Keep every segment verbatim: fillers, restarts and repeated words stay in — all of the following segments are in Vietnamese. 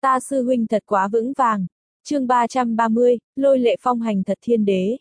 Ta sư huynh thật quá vững vàng. Chương ba trăm ba mươi, lôi lệ phong hành thật thiên đế.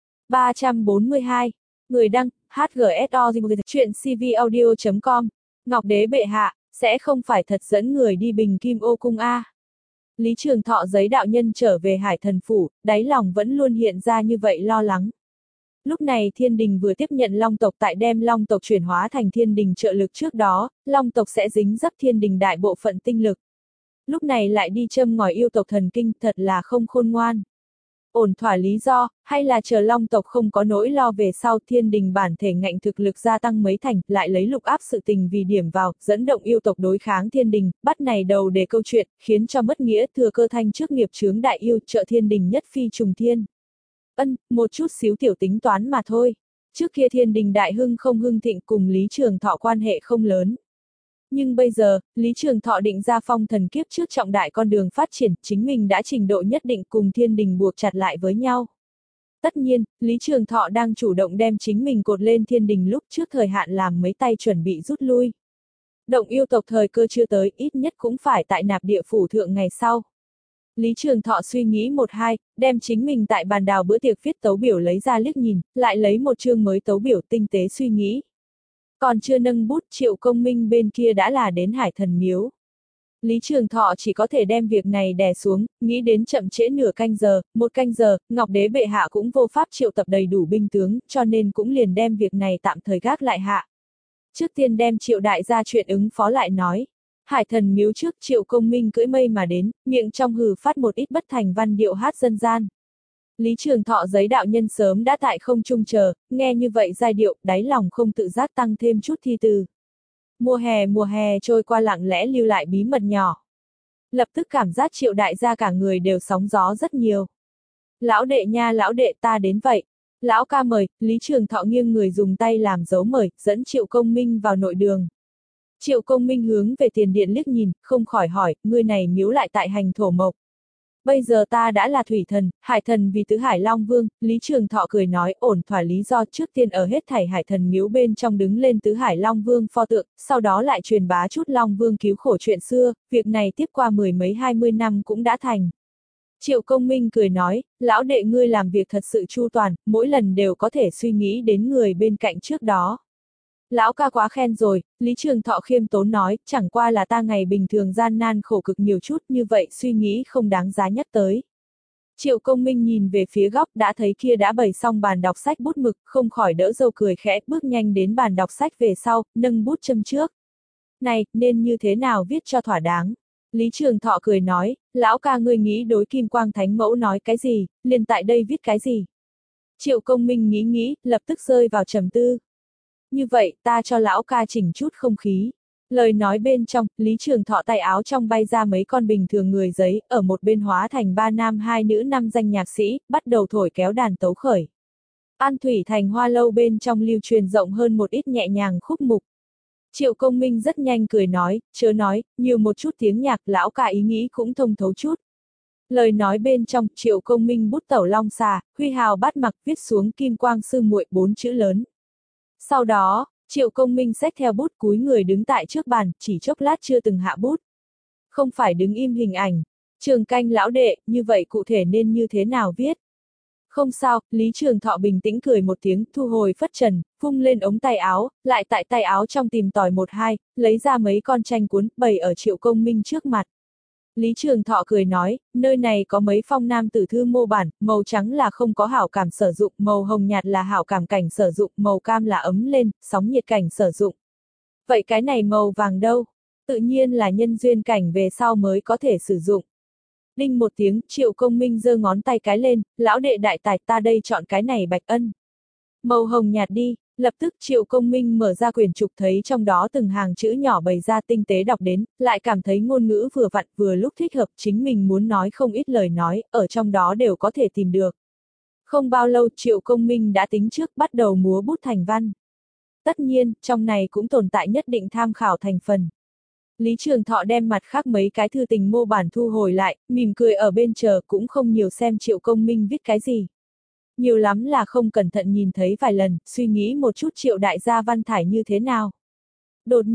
ba trăm bốn mươi hai, người đăng, hát giê ét o chuyện cvaudio chấm com, Ngọc đế bệ hạ, sẽ không phải thật dẫn người đi Bình Kim Ô Cung a. Lý Trường Thọ giấy đạo nhân trở về Hải Thần Phủ, đáy lòng vẫn luôn hiện ra như vậy lo lắng. Lúc này Thiên Đình vừa tiếp nhận Long tộc, tại đem Long tộc chuyển hóa thành Thiên Đình trợ lực trước đó, Long tộc sẽ dính dấp Thiên Đình đại bộ phận tinh lực. Lúc này lại đi châm ngòi yêu tộc thần kinh, thật là không khôn ngoan. Ổn thỏa lý do, hay là chờ Long tộc không có nỗi lo về sau, Thiên Đình bản thể ngạnh thực lực gia tăng mấy thành, lại lấy lục áp sự tình vì điểm vào, dẫn động yêu tộc đối kháng Thiên Đình, bắt này đầu để câu chuyện, khiến cho mất nghĩa thừa cơ thanh trước nghiệp chướng đại yêu, trợ Thiên Đình nhất phi trùng thiên. Ân, một chút xíu tiểu tính toán mà thôi. Trước kia Thiên Đình đại hưng không hưng thịnh cùng Lý Trường Thọ quan hệ không lớn. Nhưng bây giờ, Lý Trường Thọ định ra phong thần kiếp trước trọng đại con đường phát triển, chính mình đã trình độ nhất định cùng Thiên Đình buộc chặt lại với nhau. Tất nhiên, Lý Trường Thọ đang chủ động đem chính mình cột lên Thiên Đình lúc trước thời hạn làm mấy tay chuẩn bị rút lui. Động yêu tộc thời cơ chưa tới, ít nhất cũng phải tại nạp địa phủ thượng ngày sau. Lý Trường Thọ suy nghĩ một hai, đem chính mình tại bàn đào bữa tiệc viết tấu biểu lấy ra liếc nhìn, lại lấy một chương mới tấu biểu tinh tế suy nghĩ. Còn chưa nâng bút, Triệu Công Minh bên kia đã là đến Hải Thần Miếu. Lý Trường Thọ chỉ có thể đem việc này đè xuống, nghĩ đến chậm trễ nửa canh giờ, một canh giờ, Ngọc đế bệ hạ cũng vô pháp triệu tập đầy đủ binh tướng, cho nên cũng liền đem việc này tạm thời gác lại hạ. Trước tiên đem Triệu đại gia chuyện ứng phó lại nói. Hải Thần Miếu trước, Triệu Công Minh cưỡi mây mà đến, miệng trong hừ phát một ít bất thành văn điệu hát dân gian. Lý Trường Thọ giấy đạo nhân sớm đã tại không trung chờ, nghe như vậy giai điệu, đáy lòng không tự giác tăng thêm chút thi từ. Mùa hè mùa hè trôi qua lặng lẽ lưu lại bí mật nhỏ. Lập tức cảm giác Triệu đại gia cả người đều sóng gió rất nhiều. Lão đệ nha, lão đệ, ta đến vậy. Lão ca mời. Lý Trường Thọ nghiêng người dùng tay làm dấu mời, dẫn Triệu Công Minh vào nội đường. Triệu Công Minh hướng về tiền điện liếc nhìn, không khỏi hỏi, ngươi này miếu lại tại hành thổ mộc. Bây giờ ta đã là thủy thần, hải thần vì tứ Hải Long Vương. Lý Trường Thọ cười nói, ổn thỏa lý do, trước tiên ở hết thảy Hải Thần Miếu bên trong đứng lên tứ Hải Long Vương pho tượng, sau đó lại truyền bá chút Long Vương cứu khổ chuyện xưa, việc này tiếp qua mười mấy hai mươi năm cũng đã thành. Triệu Công Minh cười nói, lão đệ ngươi làm việc thật sự chu toàn, mỗi lần đều có thể suy nghĩ đến người bên cạnh trước đó. Lão ca quá khen rồi. Lý Trường Thọ khiêm tốn nói, chẳng qua là ta ngày bình thường gian nan khổ cực nhiều chút, như vậy suy nghĩ không đáng giá nhắc tới. Triệu Công Minh nhìn về phía góc, đã thấy kia đã bày xong bàn đọc sách bút mực, không khỏi đỡ dâu cười khẽ, bước nhanh đến bàn đọc sách về sau, nâng bút châm trước. Này, nên như thế nào viết cho thỏa đáng? Lý Trường Thọ cười nói, lão ca ngươi nghĩ đối Kim Quang Thánh Mẫu nói cái gì, liền tại đây viết cái gì? Triệu Công Minh nghĩ nghĩ, lập tức rơi vào trầm tư. Như vậy, ta cho lão ca chỉnh chút không khí. Lời nói bên trong, Lý Trường Thọ tay áo trong bay ra mấy con bình thường người giấy, ở một bên hóa thành ba nam hai nữ năm danh nhạc sĩ, bắt đầu thổi kéo đàn tấu khởi. An Thủy Thành Hoa Lâu bên trong lưu truyền rộng hơn một ít nhẹ nhàng khúc mục. Triệu Công Minh rất nhanh cười nói, chớ nói, nhiều một chút tiếng nhạc, lão ca ý nghĩ cũng thông thấu chút. Lời nói bên trong, Triệu Công Minh bút tẩu long xà, huy hào bát mặc viết xuống Kim Quang sư muội bốn chữ lớn. Sau đó, Triệu Công Minh xách theo bút cúi người đứng tại trước bàn, chỉ chốc lát chưa từng hạ bút. Không phải đứng im hình ảnh. Trường Canh lão đệ, như vậy cụ thể nên như thế nào viết? Không sao, Lý Trường Thọ bình tĩnh cười một tiếng, thu hồi phất trần, vung lên ống tay áo, lại tại tay áo trong tìm tòi một hai, lấy ra mấy con tranh cuốn, bày ở Triệu Công Minh trước mặt. Lý Trường Thọ cười nói, nơi này có mấy phong nam tử thư mô bản, màu trắng là không có hảo cảm sử dụng, màu hồng nhạt là hảo cảm cảnh sử dụng, màu cam là ấm lên, sóng nhiệt cảnh sử dụng. Vậy cái này màu vàng đâu? Tự nhiên là nhân duyên cảnh về sau mới có thể sử dụng. Đinh một tiếng, Triệu Công Minh giơ ngón tay cái lên, lão đệ đại tài, ta đây chọn cái này bạch ân. Màu hồng nhạt đi. Lập tức Triệu Công Minh mở ra quyển trục, thấy trong đó từng hàng chữ nhỏ bày ra tinh tế đọc đến, lại cảm thấy ngôn ngữ vừa vặn vừa lúc thích hợp, chính mình muốn nói không ít lời nói, ở trong đó đều có thể tìm được. Không bao lâu Triệu Công Minh đã tính trước bắt đầu múa bút thành văn. Tất nhiên, trong này cũng tồn tại nhất định tham khảo thành phần. Lý Trường Thọ đem mặt khác mấy cái thư tình mô bản thu hồi lại, mỉm cười ở bên chờ, cũng không nhiều xem Triệu Công Minh viết cái gì. Nhiều lắm là không cẩn thận nhìn thấy vài lần, suy nghĩ một chút Triệu đại gia văn thải như thế nào. Đột nhiên,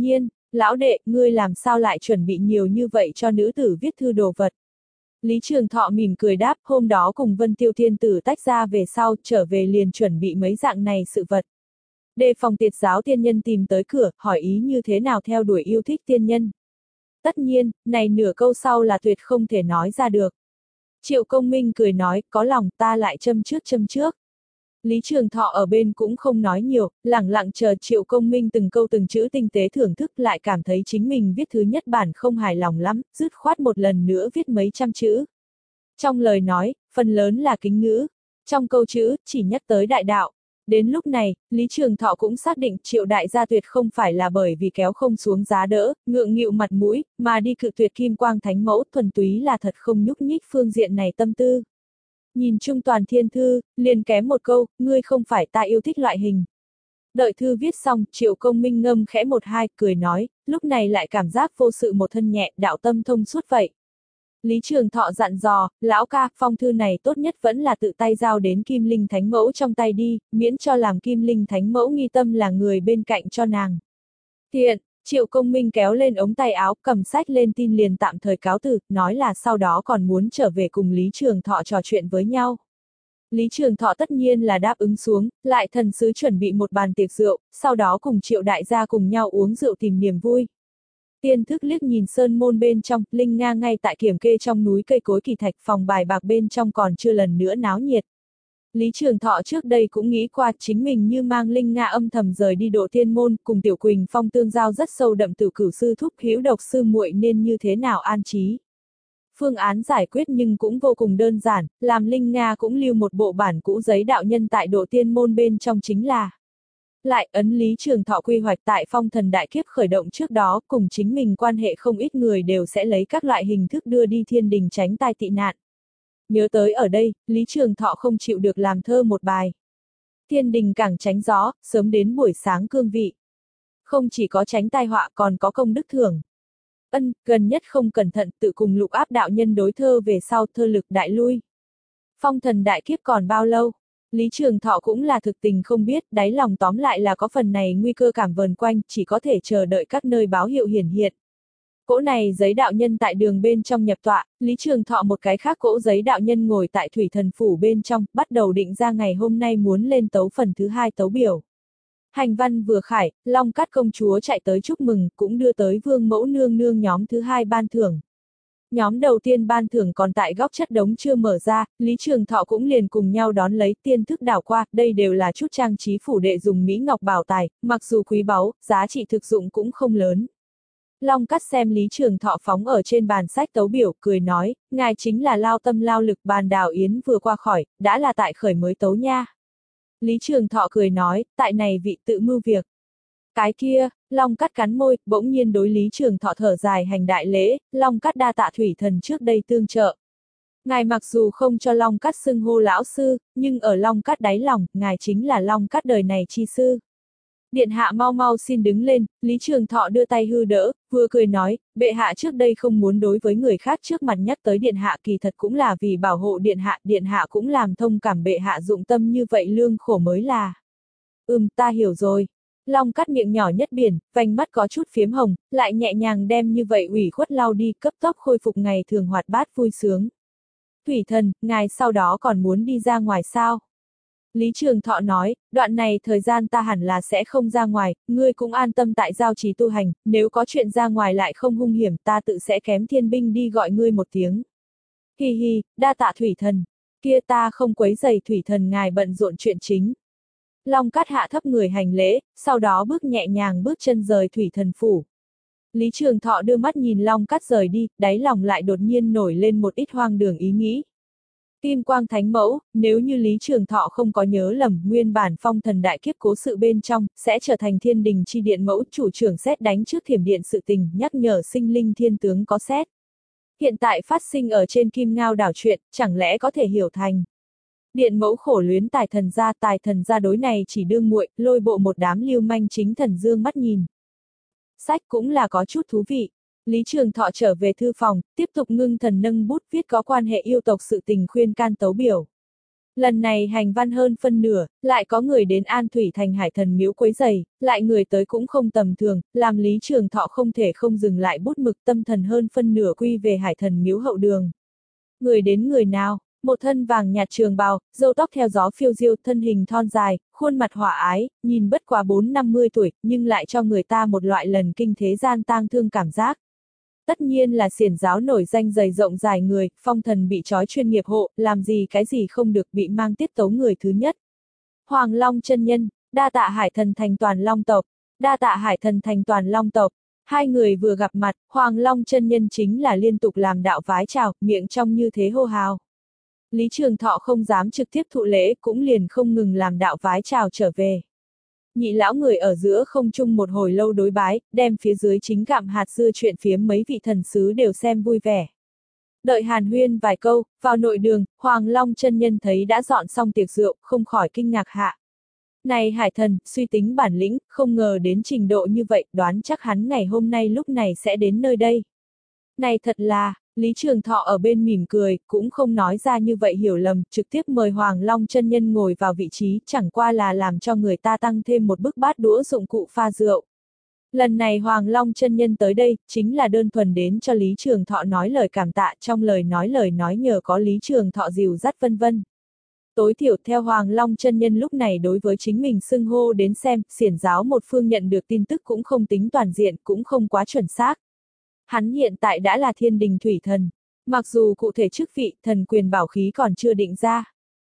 Lão đệ, ngươi làm sao lại chuẩn bị nhiều như vậy cho nữ tử viết thư đồ vật? Lý Trường Thọ mỉm cười đáp, hôm đó cùng Vân Tiêu Thiên Tử tách ra về sau, trở về liền chuẩn bị mấy dạng này sự vật. Đề phòng tiệt giáo tiên nhân tìm tới cửa, hỏi ý như thế nào theo đuổi yêu thích tiên nhân. Tất nhiên, này nửa câu sau là tuyệt không thể nói ra được. Triệu Công Minh cười nói, có lòng ta lại châm trước châm trước. Lý Trường Thọ ở bên cũng không nói nhiều, lẳng lặng chờ Triệu Công Minh từng câu từng chữ tinh tế thưởng thức, lại cảm thấy chính mình viết thứ nhất bản không hài lòng lắm, dứt khoát một lần nữa viết mấy trăm chữ. Trong lời nói, phần lớn là kính ngữ, trong câu chữ, chỉ nhắc tới đại đạo. Đến lúc này, Lý Trường Thọ cũng xác định Triệu đại gia tuyệt không phải là bởi vì kéo không xuống giá đỡ, ngượng nghịu mặt mũi, mà đi cự tuyệt Kim Quang Thánh Mẫu, thuần túy là thật không nhúc nhích phương diện này tâm tư. Nhìn chung toàn thiên thư, liền kém một câu, ngươi không phải ta yêu thích loại hình. Đợi thư viết xong, Triệu Công Minh ngâm khẽ một hai, cười nói, lúc này lại cảm giác vô sự một thân nhẹ, đạo tâm thông suốt vậy. Lý Trường Thọ dặn dò, lão ca, phong thư này tốt nhất vẫn là tự tay giao đến Kim Linh Thánh Mẫu trong tay đi, miễn cho làm Kim Linh Thánh Mẫu nghi tâm là người bên cạnh cho nàng. Thiện, Triệu Công Minh kéo lên ống tay áo, cầm sách lên tin liền tạm thời cáo từ, nói là sau đó còn muốn trở về cùng Lý Trường Thọ trò chuyện với nhau. Lý Trường Thọ tất nhiên là đáp ứng xuống, lại thần sứ chuẩn bị một bàn tiệc rượu, sau đó cùng Triệu đại gia cùng nhau uống rượu tìm niềm vui. Tiên thức liếc nhìn sơn môn bên trong, Linh Nga ngay tại kiểm kê trong núi cây cối kỳ thạch, phòng bài bạc bên trong còn chưa lần nữa náo nhiệt. Lý Trường Thọ trước đây cũng nghĩ qua chính mình như mang Linh Nga âm thầm rời đi Độ Thiên Môn, cùng Tiểu Quỳnh Phong tương giao rất sâu đậm, Tử Cửu sư thúc hữu độc sư muội nên như thế nào an trí. Phương án giải quyết nhưng cũng vô cùng đơn giản, làm Linh Nga cũng lưu một bộ bản cũ giấy đạo nhân tại Độ Thiên Môn bên trong chính là. Lại ấn Lý Trường Thọ quy hoạch tại phong thần đại kiếp khởi động trước đó, cùng chính mình quan hệ không ít người đều sẽ lấy các loại hình thức đưa đi thiên đình tránh tai tị nạn. Nhớ tới ở đây, Lý Trường Thọ không chịu được làm thơ một bài. Thiên đình càng tránh gió, sớm đến buổi sáng cương vị. Không chỉ có tránh tai họa còn có công đức thưởng. Ân, gần nhất không cẩn thận tự cùng Lục Áp đạo nhân đối thơ về sau thơ lực đại lui. Phong thần đại kiếp còn bao lâu? Lý Trường Thọ cũng là thực tình không biết, đáy lòng tóm lại là có phần này nguy cơ cảm vờn quanh, chỉ có thể chờ đợi các nơi báo hiệu hiển hiện. Cỗ này giấy đạo nhân tại đường bên trong nhập tọa, Lý Trường Thọ một cái khác cỗ giấy đạo nhân ngồi tại thủy thần phủ bên trong, bắt đầu định ra ngày hôm nay muốn lên tấu phần thứ hai tấu biểu. Hành văn vừa khải, Long Cát công chúa chạy tới chúc mừng, cũng đưa tới Vương Mẫu nương nương nhóm thứ hai ban thưởng. Nhóm đầu tiên ban thưởng còn tại góc chất đống chưa mở ra, Lý Trường Thọ cũng liền cùng nhau đón lấy, tiên thức đảo qua, đây đều là chút trang trí phủ đệ dùng mỹ ngọc bảo tài, mặc dù quý báu, giá trị thực dụng cũng không lớn. Long Cát xem Lý Trường Thọ phóng ở trên bàn sách tấu biểu, cười nói, ngài chính là lao tâm lao lực bàn đào yến vừa qua khỏi, đã là tại khởi mới tấu nha. Lý Trường Thọ cười nói, tại này vị tự mưu việc. Cái kia, Long Cát cắn môi, bỗng nhiên đối Lý Trường Thọ thở dài hành đại lễ, Long Cát đa tạ thủy thần trước đây tương trợ. Ngài mặc dù không cho Long Cát xưng hô lão sư, nhưng ở Long Cát đáy lòng, ngài chính là Long Cát đời này chi sư. Điện hạ mau mau xin đứng lên, Lý Trường Thọ đưa tay hư đỡ, vừa cười nói, bệ hạ trước đây không muốn đối với người khác trước mặt nhắc tới điện hạ kỳ thật cũng là vì bảo hộ điện hạ, điện hạ cũng làm thông cảm bệ hạ dụng tâm như vậy lương khổ mới là. Ừm, ta hiểu rồi. Long Cát miệng nhỏ nhất biển, vành mắt có chút phiếm hồng, lại nhẹ nhàng đem như vậy ủy khuất lau đi, cấp tốc khôi phục ngày thường hoạt bát vui sướng. Thủy thần, ngài sau đó còn muốn đi ra ngoài sao? Lý Trường Thọ nói, đoạn này thời gian ta hẳn là sẽ không ra ngoài, ngươi cũng an tâm tại giao trì tu hành, nếu có chuyện ra ngoài lại không hung hiểm ta tự sẽ kém thiên binh đi gọi ngươi một tiếng. Hi hi, đa tạ thủy thần, kia ta không quấy rầy thủy thần ngài bận rộn chuyện chính. Long Cát hạ thấp người hành lễ, sau đó bước nhẹ nhàng bước chân rời thủy thần phủ. Lý Trường Thọ đưa mắt nhìn Long Cát rời đi, đáy lòng lại đột nhiên nổi lên một ít hoang đường ý nghĩ. Kim Quang Thánh Mẫu, nếu như Lý Trường Thọ không có nhớ lầm, nguyên bản phong thần đại kiếp cố sự bên trong, sẽ trở thành thiên đình chi điện mẫu chủ trưởng xét đánh trước thiểm điện sự tình, nhắc nhở sinh linh thiên tướng có xét. Hiện tại phát sinh ở trên Kim Ngao đảo chuyện, chẳng lẽ có thể hiểu thành. Điện mẫu khổ luyến tài thần gia, tài thần gia đối này chỉ đương muội, lôi bộ một đám lưu manh chính thần dương mắt nhìn. Sách cũng là có chút thú vị. Lý Trường Thọ trở về thư phòng, tiếp tục ngưng thần nâng bút viết có quan hệ yêu tộc sự tình khuyên can tấu biểu. Lần này hành văn hơn phân nửa, lại có người đến An Thủy Thành Hải Thần Miếu quấy giày, lại người tới cũng không tầm thường, làm Lý Trường Thọ không thể không dừng lại bút mực, tâm thần hơn phân nửa quy về Hải Thần Miếu hậu đường. Người đến người nào, một thân vàng nhạt trường bào, râu tóc theo gió phiêu diêu, thân hình thon dài, khuôn mặt hòa ái, nhìn bất quá bốn năm mươi tuổi, nhưng lại cho người ta một loại lần kinh thế gian tang thương cảm giác. Tất nhiên là xiển giáo nổi danh dày rộng dài người, phong thần bị trói chuyên nghiệp hộ, làm gì cái gì không được, bị mang tiết tấu người thứ nhất. Hoàng Long chân nhân, đa tạ Hải Thần thành toàn Long tộc, đa tạ Hải Thần thành toàn Long tộc. Hai người vừa gặp mặt, Hoàng Long chân nhân chính là liên tục làm đạo vái chào, miệng trong như thế hô hào. Lý Trường Thọ không dám trực tiếp thụ lễ, cũng liền không ngừng làm đạo vái chào trở về. Nhị lão người ở giữa không chung một hồi lâu đối bái, đem phía dưới chính gặm hạt dưa chuyện phiếm mấy vị thần sứ đều xem vui vẻ. Đợi hàn huyên vài câu, vào nội đường, Hoàng Long chân nhân thấy đã dọn xong tiệc rượu, không khỏi kinh ngạc hạ. Này Hải Thần, suy tính bản lĩnh, không ngờ đến trình độ như vậy, đoán chắc hắn ngày hôm nay lúc này sẽ đến nơi đây. Này thật là, Lý Trường Thọ ở bên mỉm cười, cũng không nói ra như vậy hiểu lầm, trực tiếp mời Hoàng Long chân nhân ngồi vào vị trí, chẳng qua là làm cho người ta tăng thêm một bức bát đũa dụng cụ pha rượu. Lần này Hoàng Long chân nhân tới đây, chính là đơn thuần đến cho Lý Trường Thọ nói lời cảm tạ, trong lời nói lời nói nhờ có Lý Trường Thọ dìu dắt vân vân. Tối thiểu theo Hoàng Long chân nhân lúc này đối với chính mình xưng hô đến xem, xiển giáo một phương nhận được tin tức cũng không tính toàn diện, cũng không quá chuẩn xác. Hắn hiện tại đã là thiên đình thủy thần, mặc dù cụ thể chức vị, thần quyền bảo khí còn chưa định ra.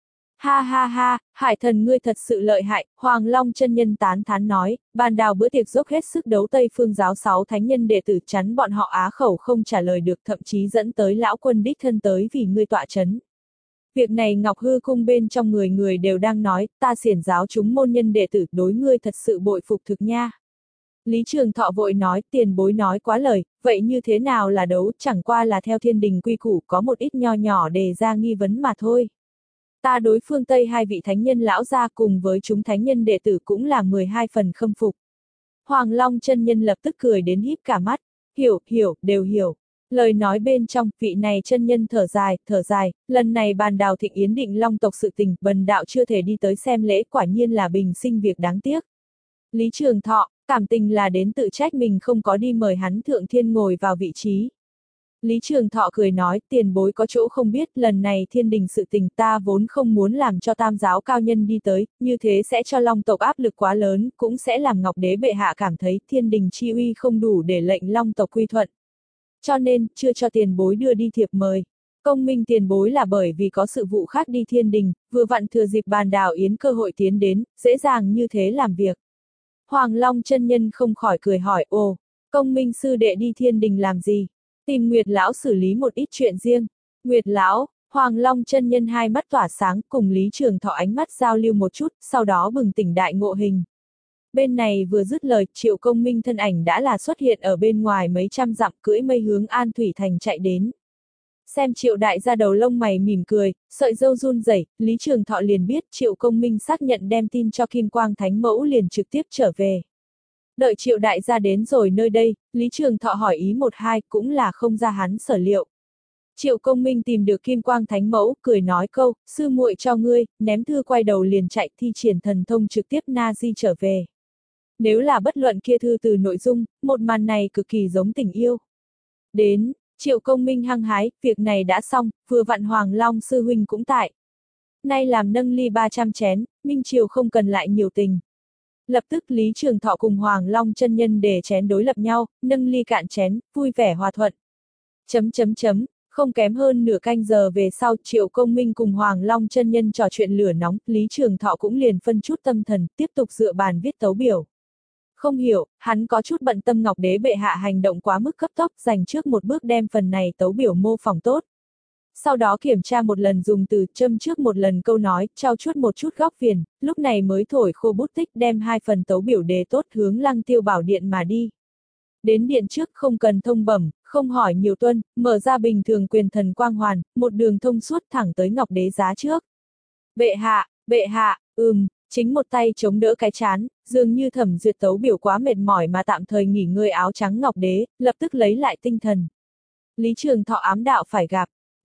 Ha ha ha, Hải Thần ngươi thật sự lợi hại, Hoàng Long chân nhân tán thán nói, bàn đào bữa tiệc dốc hết sức đấu Tây Phương giáo sáu thánh nhân đệ tử chắn bọn họ á khẩu không trả lời được, thậm chí dẫn tới lão quân đích thân tới vì ngươi tọa chấn. Việc này Ngọc Hư cung bên trong người người đều đang nói, ta xiển giáo chúng môn nhân đệ tử đối ngươi thật sự bội phục thực nha. Lý Trường Thọ vội nói, tiền bối nói quá lời, vậy như thế nào là đấu, chẳng qua là theo thiên đình quy củ có một ít nho nhỏ đề ra nghi vấn mà thôi. Ta đối phương Tây hai vị thánh nhân lão gia cùng với chúng thánh nhân đệ tử cũng là mười hai phần khâm phục. Hoàng Long chân nhân lập tức cười đến híp cả mắt, hiểu, hiểu, đều hiểu. Lời nói bên trong, vị này chân nhân thở dài, thở dài, lần này bàn đào thịnh yến định Long tộc sự tình, bần đạo chưa thể đi tới xem lễ, quả nhiên là bình sinh việc đáng tiếc. Lý Trường Thọ, cảm tình là đến tự trách mình không có đi mời hắn thượng thiên ngồi vào vị trí. Lý Trường Thọ cười nói, tiền bối có chỗ không biết, lần này thiên đình sự tình ta vốn không muốn làm cho tam giáo cao nhân đi tới, như thế sẽ cho Long tộc áp lực quá lớn, cũng sẽ làm Ngọc Đế bệ hạ cảm thấy thiên đình chi uy không đủ để lệnh Long tộc quy thuận. Cho nên, chưa cho tiền bối đưa đi thiệp mời. Công minh tiền bối là bởi vì có sự vụ khác đi thiên đình, vừa vặn thừa dịp bàn đào yến cơ hội tiến đến, dễ dàng như thế làm việc. Hoàng Long chân nhân không khỏi cười hỏi, ồ, công minh sư đệ đi thiên đình làm gì? Tìm Nguyệt lão xử lý một ít chuyện riêng. Nguyệt lão, Hoàng Long chân nhân hai mắt tỏa sáng, cùng Lý Trường Thọ ánh mắt giao lưu một chút, sau đó bừng tỉnh đại ngộ hình. Bên này vừa dứt lời, Triệu Công Minh thân ảnh đã là xuất hiện ở bên ngoài mấy trăm dặm, cưỡi mây hướng An Thủy Thành chạy đến. Xem Triệu đại gia đầu lông mày mỉm cười, sợi râu run rẩy, Lý Trường Thọ liền biết Triệu Công Minh xác nhận đem tin cho Kim Quang Thánh Mẫu liền trực tiếp trở về. Đợi Triệu đại gia đến rồi nơi đây, Lý Trường Thọ hỏi ý một hai cũng là không ra hắn sở liệu. Triệu Công Minh tìm được Kim Quang Thánh Mẫu, cười nói câu, sư muội cho ngươi, ném thư quay đầu liền chạy, thi triển thần thông trực tiếp na di trở về. Nếu là bất luận kia thư từ nội dung, một màn này cực kỳ giống tình yêu. Đến, Triệu Công Minh hăng hái, việc này đã xong, vừa vặn Hoàng Long sư huynh cũng tại. Nay làm nâng ly ba trăm chén, Minh Triều không cần lại nhiều tình. Lập tức Lý Trường Thọ cùng Hoàng Long chân nhân để chén đối lập nhau, nâng ly cạn chén, vui vẻ hòa thuận. Chấm chấm chấm, không kém hơn nửa canh giờ về sau, Triệu Công Minh cùng Hoàng Long chân nhân trò chuyện lửa nóng, Lý Trường Thọ cũng liền phân chút tâm thần, tiếp tục dựa bàn viết tấu biểu. Không hiểu, hắn có chút bận tâm Ngọc Đế bệ hạ hành động quá mức cấp tốc, dành trước một bước đem phần này tấu biểu mô phỏng tốt. Sau đó kiểm tra một lần dùng từ, châm trước một lần câu nói, trao chuốt một chút góc viền, lúc này mới thổi khô bút tích đem hai phần tấu biểu đề tốt hướng Lăng Tiêu Bảo Điện mà đi. Đến điện trước không cần thông bẩm, không hỏi nhiều tuân, mở ra bình thường quyền thần quang hoàn, một đường thông suốt thẳng tới Ngọc Đế giá trước. Bệ hạ, bệ hạ, ừm, chính một tay chống đỡ cái chán, dường như thẩm duyệt tấu biểu quá mệt mỏi mà tạm thời nghỉ ngơi áo trắng Ngọc Đế, lập tức lấy lại tinh thần. Lý Trường Thọ ám đạo phải gặp.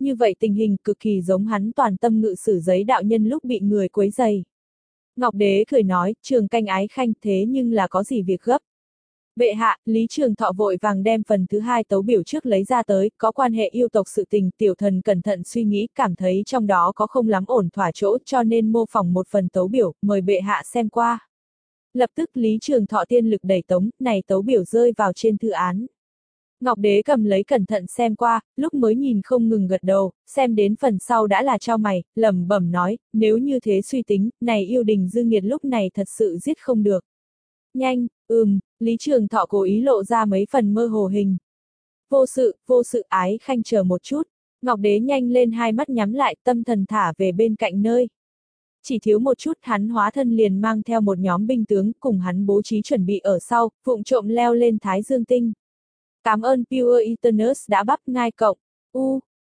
Như vậy tình hình cực kỳ giống hắn toàn tâm ngự sử giấy đạo nhân lúc bị người quấy rầy. Ngọc Đế cười nói, Trường Canh ái khanh thế nhưng là có gì việc gấp. Bệ hạ, Lý Trường Thọ vội vàng đem phần thứ hai tấu biểu trước lấy ra tới, có quan hệ yêu tộc sự tình, tiểu thần cẩn thận suy nghĩ, cảm thấy trong đó có không lắm ổn thỏa chỗ, cho nên mô phỏng một phần tấu biểu, mời bệ hạ xem qua. Lập tức Lý Trường Thọ tiên lực đẩy tống, này tấu biểu rơi vào trên thư án. Ngọc Đế cầm lấy cẩn thận xem qua, lúc mới nhìn không ngừng gật đầu, xem đến phần sau đã là trao mày, lẩm bẩm nói, nếu như thế suy tính, này yêu đình dư nghiệt lúc này thật sự giết không được. Nhanh, ừm, Lý Trường Thọ cố ý lộ ra mấy phần mơ hồ hình. Vô sự, vô sự ái khanh chờ một chút. Ngọc Đế nhanh lên hai mắt nhắm lại, tâm thần thả về bên cạnh nơi. Chỉ thiếu một chút hắn hóa thân liền mang theo một nhóm binh tướng cùng hắn bố trí chuẩn bị ở sau, vụng trộm leo lên Thái Dương Tinh. Cảm ơn Pure Eternus đã bắp ngai cộng. U,